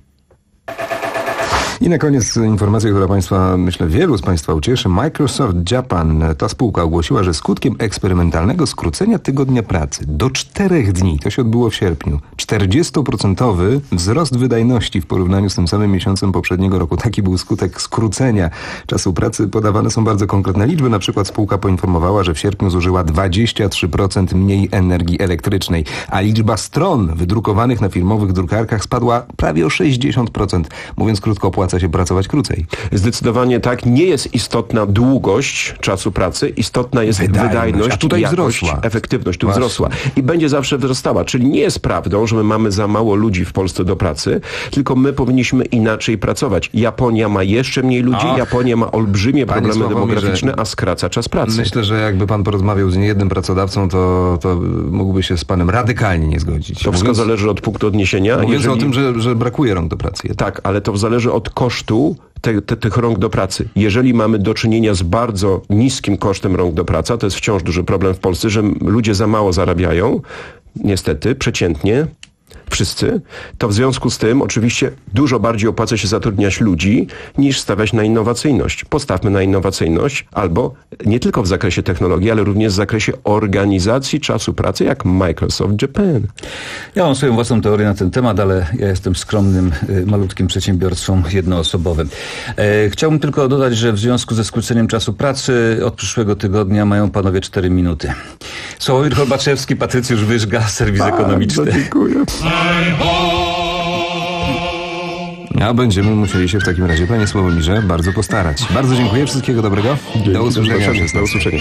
I na koniec informacja, która Państwa, myślę, wielu z Państwa ucieszy. Microsoft Japan, ta spółka ogłosiła, że skutkiem eksperymentalnego skrócenia tygodnia pracy do czterech dni, to się odbyło w sierpniu, czterdziestoprocentowy wzrost wydajności w porównaniu z tym samym miesiącem poprzedniego roku. Taki był skutek skrócenia czasu pracy. Podawane są bardzo konkretne liczby. Na przykład spółka poinformowała, że w sierpniu zużyła dwadzieścia trzy procent mniej energii elektrycznej, a liczba stron wydrukowanych na firmowych drukarkach spadła prawie o sześćdziesiąt procent. Mówiąc krótko, opłaca się pracować krócej. Zdecydowanie tak. Nie jest istotna długość czasu pracy, istotna jest wydajność, wydajność a tutaj jakość, wzrosła. efektywność tu Właśnie. wzrosła. I będzie zawsze wzrastała. Czyli nie jest prawdą, że my mamy za mało ludzi w Polsce do pracy, tylko my powinniśmy inaczej pracować. Japonia ma jeszcze mniej ludzi, Ach. Japonia ma olbrzymie Panie problemy Sławomirze, demograficzne, a skraca czas pracy. Myślę, że jakby pan porozmawiał z niejednym pracodawcą, to, to mógłby się z panem radykalnie nie zgodzić. To wszystko mówiąc, zależy od punktu odniesienia. Mówiąc Jeżeli... o tym, że, że brakuje rąk do pracy. Jednak. Tak, ale to zależy od kosztu Te, te, tych rąk do pracy. Jeżeli mamy do czynienia z bardzo niskim kosztem rąk do pracy, to jest wciąż duży problem w Polsce, że ludzie za mało zarabiają, niestety, przeciętnie, wszyscy, to w związku z tym oczywiście dużo bardziej opłaca się zatrudniać ludzi, niż stawiać na innowacyjność. Postawmy na innowacyjność albo nie tylko w zakresie technologii, ale również w zakresie organizacji czasu pracy, jak Microsoft Japan. Ja mam swoją własną teorię na ten temat, ale ja jestem skromnym, y, malutkim przedsiębiorcą jednoosobowym. E, chciałbym tylko dodać, że w związku ze skróceniem czasu pracy od przyszłego tygodnia mają panowie cztery minuty. Sławomir Holbaczewski, Patrycjusz Wyżga, serwis A, ekonomiczny. Dziękuję. A będziemy musieli się w takim razie, panie Sławomirze, bardzo postarać. Bardzo dziękuję, wszystkiego dobrego. Dzięki, Do usłyszenia. do, do usłyszenia.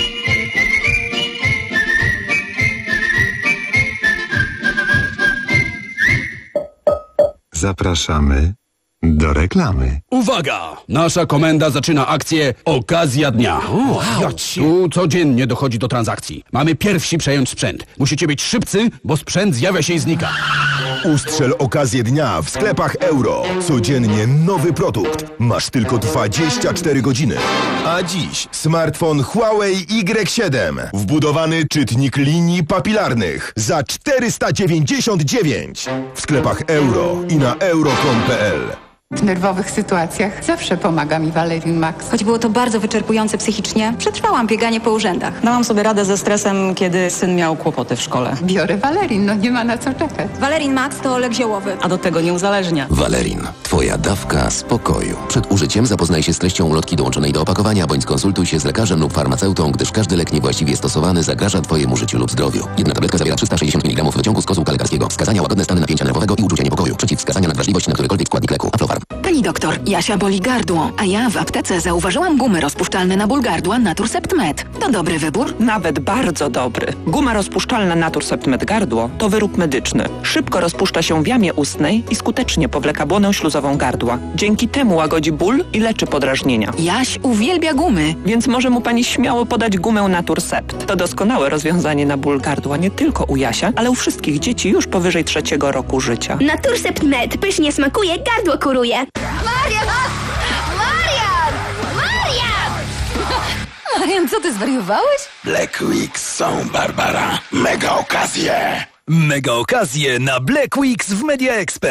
Zapraszamy do reklamy. Uwaga! Nasza komenda zaczyna akcję Okazja Dnia. O, tu codziennie dochodzi do transakcji. Mamy pierwsi przejąć sprzęt. Musicie być szybcy, bo sprzęt zjawia się i znika. Ustrzel okazję dnia w sklepach Euro. Codziennie nowy produkt. Masz tylko dwadzieścia cztery godziny. A dziś smartfon Huawei Y siedem. Wbudowany czytnik linii papilarnych za czterysta dziewięćdziesiąt dziewięć. W sklepach Euro i na euro kropka com kropka p l. W nerwowych sytuacjach zawsze pomaga mi Valerin Max. Choć było to bardzo wyczerpujące psychicznie, przetrwałam bieganie po urzędach. Dałam sobie radę ze stresem, kiedy syn miał kłopoty w szkole. Biorę Valerin, no nie ma na co czekać. Valerin Max to lek ziołowy. A do tego nie uzależnia. Valerin. Twoja dawka spokoju. Przed użyciem zapoznaj się z treścią ulotki dołączonej do opakowania, bądź skonsultuj się z lekarzem lub farmaceutą, gdyż każdy lek niewłaściwie stosowany zagraża Twojemu życiu lub zdrowiu. Jedna tabletka zawiera trzysta sześćdziesiąt miligramów wyciągu z kozułka lekarskiego. Wskazania: łagodne stany napięcia nerwowego i uczucia niepokoju. Przeciwwskazania: nadwrażliwość na którykolwiek składnik leku. Aflofarm. Pani doktor, Jasia boli gardło, a ja w aptece zauważyłam gumy rozpuszczalne na ból gardła Naturcept Med. To dobry wybór? Nawet bardzo dobry. Guma rozpuszczalna Naturcept Med gardło to wyrób medyczny. Szybko rozpuszcza się w jamie ustnej i skutecznie powleka błonę śluzową gardła. Dzięki temu łagodzi ból i leczy podrażnienia. Jaś uwielbia gumy. Więc może mu pani śmiało podać gumę Naturcept. To doskonałe rozwiązanie na ból gardła nie tylko u Jasia, ale u wszystkich dzieci już powyżej trzeciego roku życia. Naturcept Med pysznie smakuje, gardło kuruje. Marian! Marian! Marian! Marian, co ty zwariowałeś? Black Weeks są, Barbara. Mega okazje! Mega okazje na Black Weeks w Media Expert.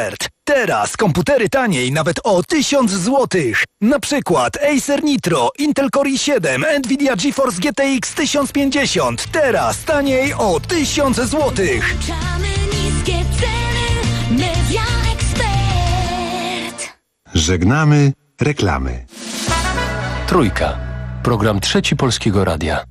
Teraz komputery taniej nawet o tysiąc złotych. Na przykład Acer Nitro, Intel Core i siedem, Nvidia GeForce G T X tysiąc pięćdziesiąt. Teraz taniej o tysiąc złotych. Niskie ceny, Media Expert. Żegnamy reklamy. Trójka. Program Trzeci Polskiego Radia.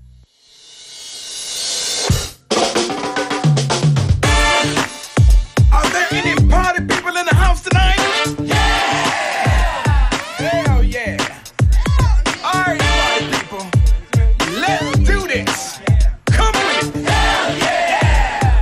Party people in the house tonight? Yeah! Hell yeah! All right, party people, let's do this. Come with it. Hell yeah!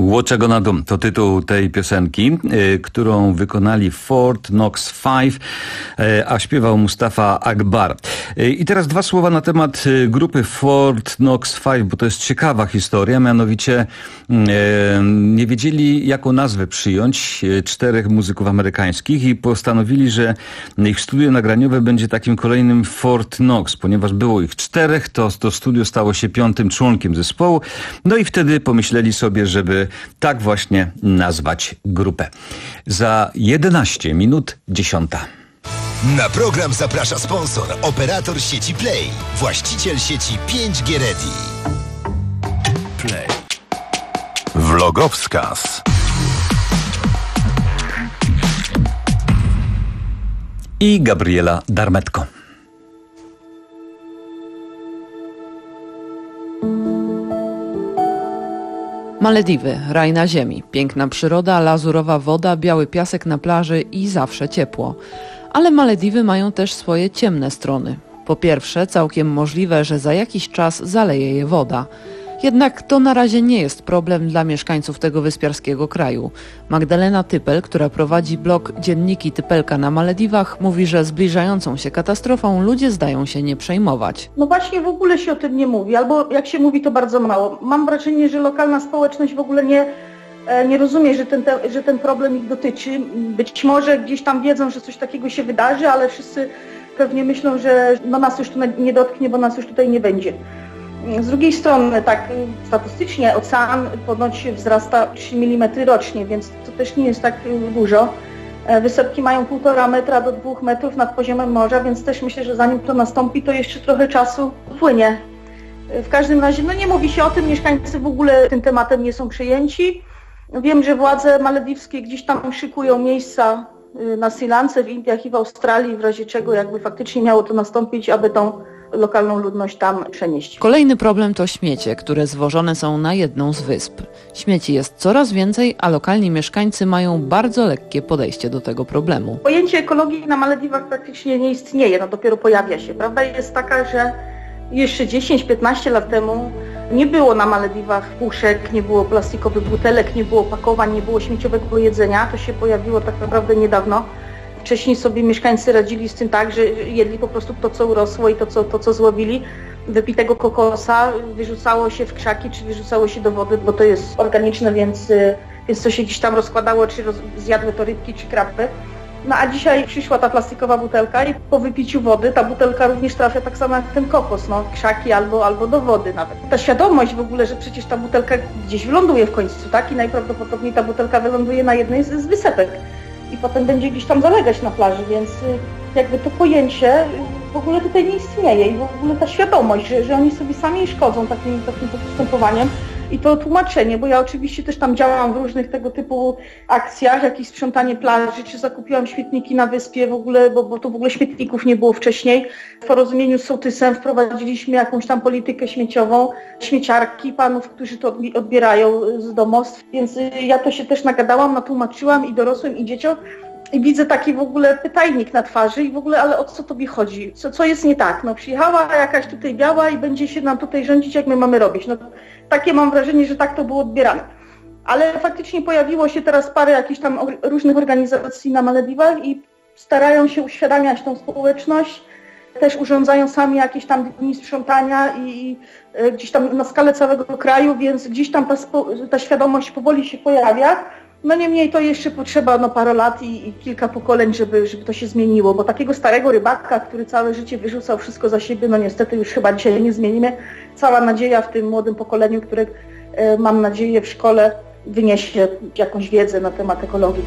What You Gonna Do to tytuł tej piosenki, y, którą wykonali Fort Knox Five, y, a śpiewał Mustafa Akbar. Y, I teraz dwa słowa na temat y, grupy Fort Knox Five, bo to jest ciekawa historia, mianowicie y, nie wiedzieli, jaką nazwę przyjąć, y, czterech muzyków amerykańskich, i postanowili, że ich studio nagraniowe będzie takim kolejnym Fort Knox, ponieważ było ich czterech, to, to studio stało się piątym członkiem zespołu, no i wtedy pomyśleli sobie, żeby tak właśnie nazwać grupę. Za jedenaście minut dziesiąta. Na program zaprasza sponsor, operator sieci Play, właściciel sieci pięć G Ready. Play. Vlogowskaz. I Gabriela Darmetko. Malediwy, raj na ziemi, piękna przyroda, lazurowa woda, biały piasek na plaży i zawsze ciepło. Ale Malediwy mają też swoje ciemne strony. Po pierwsze, całkiem możliwe, że za jakiś czas zaleje je woda. Jednak to na razie nie jest problem dla mieszkańców tego wyspiarskiego kraju. Magdalena Typel, która prowadzi blog Dzienniki Typelka na Malediwach, mówi, że zbliżającą się katastrofą ludzie zdają się nie przejmować. No właśnie w ogóle się o tym nie mówi, albo jak się mówi, to bardzo mało. Mam wrażenie, że lokalna społeczność w ogóle nie, nie rozumie, że ten, te, że ten problem ich dotyczy. Być może gdzieś tam wiedzą, że coś takiego się wydarzy, ale wszyscy pewnie myślą, że no nas już to nie dotknie, bo nas już tutaj nie będzie. Z drugiej strony, tak statystycznie ocean ponoć wzrasta trzy milimetry rocznie, więc to też nie jest tak dużo. Wysepki mają półtora metra do dwóch metrów nad poziomem morza, więc też myślę, że zanim to nastąpi, to jeszcze trochę czasu upłynie. W każdym razie, no nie mówi się o tym, mieszkańcy w ogóle tym tematem nie są przejęci. Wiem, że władze malediwskie gdzieś tam szykują miejsca na Sri Lance, w Indiach i w Australii, w razie czego jakby faktycznie miało to nastąpić, aby tą lokalną ludność tam przenieść. Kolejny problem to śmiecie, które zwożone są na jedną z wysp. Śmieci jest coraz więcej, a lokalni mieszkańcy mają bardzo lekkie podejście do tego problemu. Pojęcie ekologii na Malediwach praktycznie nie istnieje, no dopiero pojawia się. Prawda jest taka, że jeszcze dziesięć piętnaście lat temu nie było na Malediwach puszek, nie było plastikowych butelek, nie było pakowań, nie było śmieciowego jedzenia. To się pojawiło tak naprawdę niedawno. Wcześniej sobie mieszkańcy radzili z tym tak, że jedli po prostu to, co urosło i to, co, to, co złowili. Wypitego kokosa wyrzucało się w krzaki, czy wyrzucało się do wody, bo to jest organiczne, więc, więc to się gdzieś tam rozkładało, czy roz, zjadły to rybki, czy krapy. No a dzisiaj przyszła ta plastikowa butelka i po wypiciu wody ta butelka również trafia tak samo jak ten kokos, no, w krzaki albo, albo do wody nawet. Ta świadomość w ogóle, że przecież ta butelka gdzieś wyląduje w końcu, tak? I najprawdopodobniej ta butelka wyląduje na jednej z, z wysepek. I potem będzie gdzieś tam zalegać na plaży, więc jakby to pojęcie w ogóle tutaj nie istnieje i w ogóle ta świadomość, że, że oni sobie sami szkodzą takim, takim postępowaniem i to tłumaczenie, bo ja oczywiście też tam działam w różnych tego typu akcjach, jakieś sprzątanie plaży, czy zakupiłam śmietniki na wyspie w ogóle, bo, bo to w ogóle śmietników nie było wcześniej. W porozumieniu z sołtysem wprowadziliśmy jakąś tam politykę śmieciową, śmieciarki, panów, którzy to odbierają z domostw, więc ja to się też nagadałam, natłumaczyłam i dorosłym, i dzieciom. I widzę taki w ogóle pytajnik na twarzy i w ogóle, ale o co tobie chodzi? Co, co jest nie tak? No przyjechała jakaś tutaj biała i będzie się nam tutaj rządzić, jak my mamy robić. No takie mam wrażenie, że tak to było odbierane. Ale faktycznie pojawiło się teraz parę jakichś tam różnych organizacji na Malediwach i starają się uświadamiać tą społeczność. Też urządzają sami jakieś tam dni sprzątania i gdzieś tam na skalę całego kraju, więc gdzieś tam ta, ta świadomość powoli się pojawia. No niemniej to jeszcze potrzeba no, parę lat i, i kilka pokoleń, żeby, żeby to się zmieniło, bo takiego starego rybaka, który całe życie wyrzucał wszystko za siebie, no niestety już chyba dzisiaj nie zmienimy. Cała nadzieja w tym młodym pokoleniu, które e, mam nadzieję w szkole wyniesie jakąś wiedzę na temat ekologii.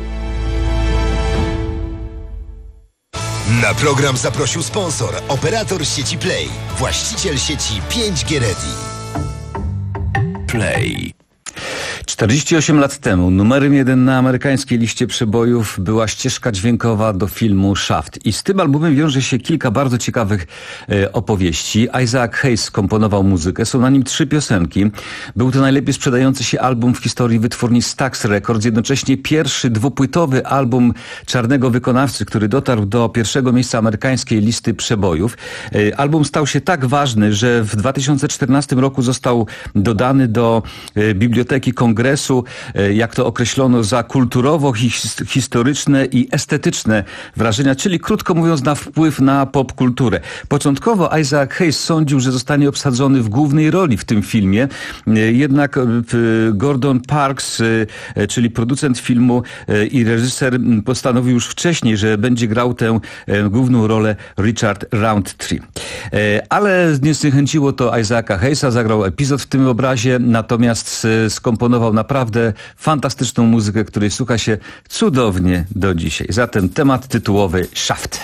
Na program zaprosił sponsor, operator sieci Play, właściciel sieci pięć G Ready. Play. czterdzieści osiem lat temu numerem jeden na amerykańskiej liście przebojów była ścieżka dźwiękowa do filmu Shaft. I z tym albumem wiąże się kilka bardzo ciekawych e, opowieści. Isaac Hayes skomponował muzykę, są na nim trzy piosenki. Był to najlepiej sprzedający się album w historii wytwórni Stax Records, jednocześnie pierwszy dwupłytowy album czarnego wykonawcy, który dotarł do pierwszego miejsca amerykańskiej listy przebojów. E, album stał się tak ważny, że w dwa tysiące czternastym roku został dodany do e, Biblioteki Kongresu okresu, jak to określono, za kulturowo-historyczne i estetyczne wrażenia, czyli krótko mówiąc na wpływ na popkulturę. Początkowo Isaac Hayes sądził, że zostanie obsadzony w głównej roli w tym filmie, jednak Gordon Parks, czyli producent filmu i reżyser, postanowił już wcześniej, że będzie grał tę główną rolę Richard Roundtree. Ale nie zniechęciło to Isaaca Hayesa, zagrał epizod w tym obrazie, natomiast skomponował naprawdę fantastyczną muzykę, której słucha się cudownie do dzisiaj. Zatem temat tytułowy Shaft.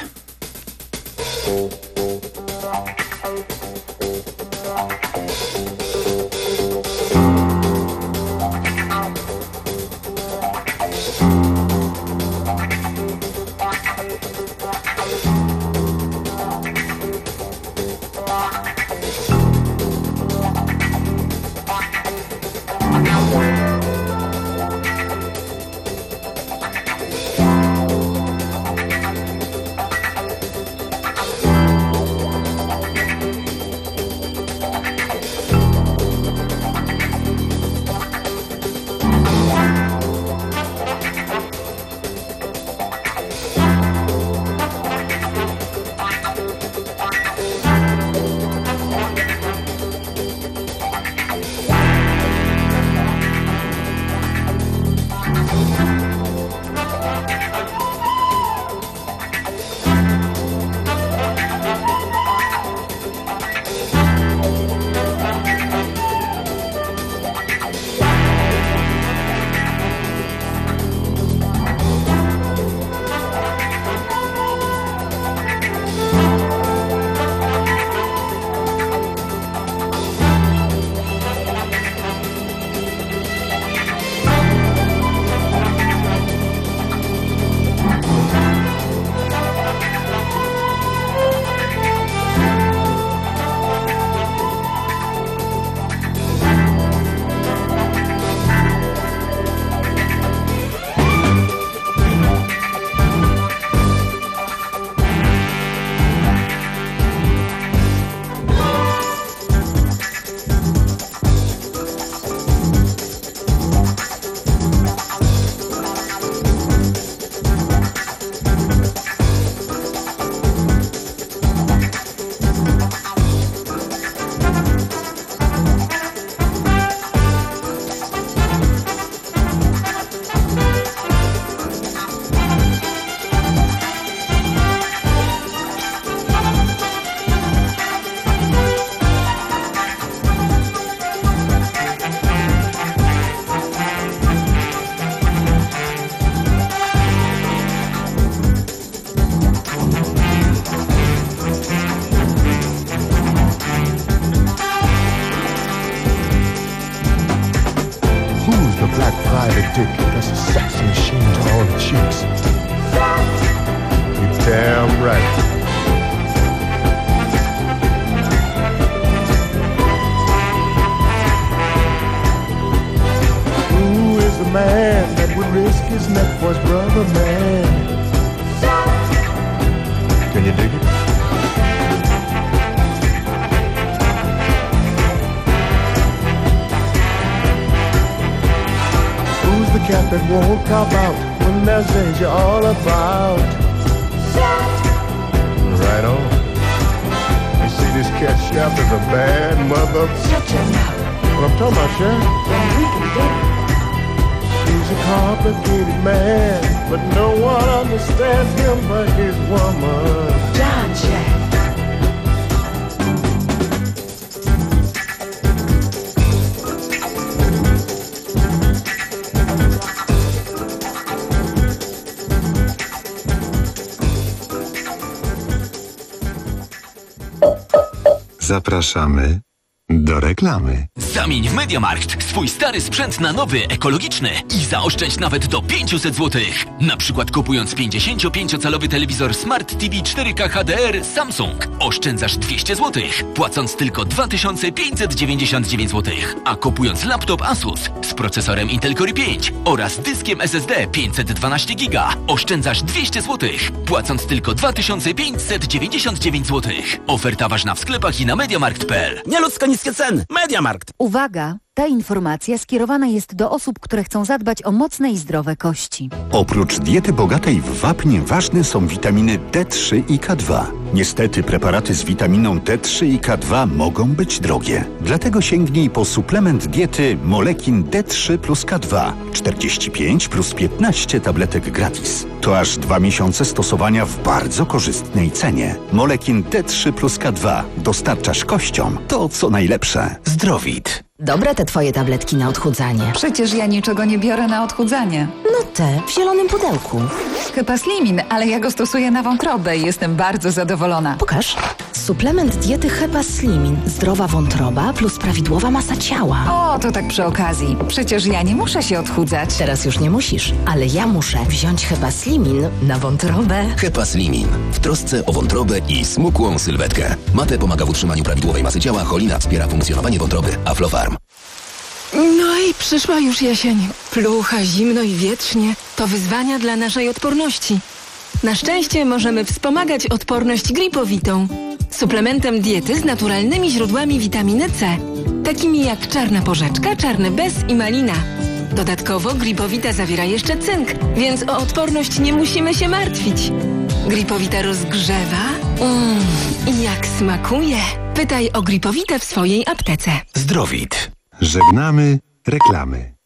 Zapraszamy do reklamy. Zamień w MediaMarkt swój stary sprzęt na nowy, ekologiczny i zaoszczędź nawet do pięćset złotych. Na przykład kupując pięćdziesięciopięciocalowy telewizor Smart T V cztery K H D R Samsung oszczędzasz dwieście złotych, płacąc tylko dwa tysiące pięćset dziewięćdziesiąt dziewięć złotych. A kupując laptop Asus z procesorem Intel Core i pięć oraz dyskiem S S D pięćset dwanaście giga oszczędzasz dwieście złotych, płacąc tylko dwa tysiące pięćset dziewięćdziesiąt dziewięć złotych. Oferta ważna w sklepach i na mediamarkt kropka p l. Nieludzko niskie ceny. MediaMarkt. Uwaga! Ta informacja skierowana jest do osób, które chcą zadbać o mocne i zdrowe kości. Oprócz diety bogatej w wapń ważne są witaminy D trzy i K dwa. Niestety preparaty z witaminą D trzy i K dwa mogą być drogie. Dlatego sięgnij po suplement diety Molekin D trzy plus K dwa. czterdzieści pięć plus piętnaście tabletek gratis. To aż dwa miesiące stosowania w bardzo korzystnej cenie. Molekin D trzy plus K dwa. Dostarczasz kościom to, co najlepsze. Zdrowit. Dobre te twoje tabletki na odchudzanie. Przecież ja niczego nie biorę na odchudzanie. No te, w zielonym pudełku. Chyba Slimin, ale ja go stosuję na wątrobę i jestem bardzo zadowolona. Pokaż. Suplement diety Hepa Slimin. Zdrowa wątroba plus prawidłowa masa ciała. O, to tak przy okazji. Przecież ja nie muszę się odchudzać. Teraz już nie musisz, ale ja muszę wziąć Hepa Slimin na wątrobę. Hepa Slimin. W trosce o wątrobę i smukłą sylwetkę. Mate pomaga w utrzymaniu prawidłowej masy ciała, cholina wspiera funkcjonowanie wątroby. Aflofarm. No i przyszła już jesień. Plucha, zimno i wietrznie to wyzwania dla naszej odporności. Na szczęście możemy wspomagać odporność gripowitą. Suplementem diety z naturalnymi źródłami witaminy C, takimi jak czarna porzeczka, czarny bez i malina. Dodatkowo gripowita zawiera jeszcze cynk, więc o odporność nie musimy się martwić. Gripowita rozgrzewa mm, i jak smakuje. Pytaj o gripowitę w swojej aptece. Zdrowit. Żegnamy reklamy.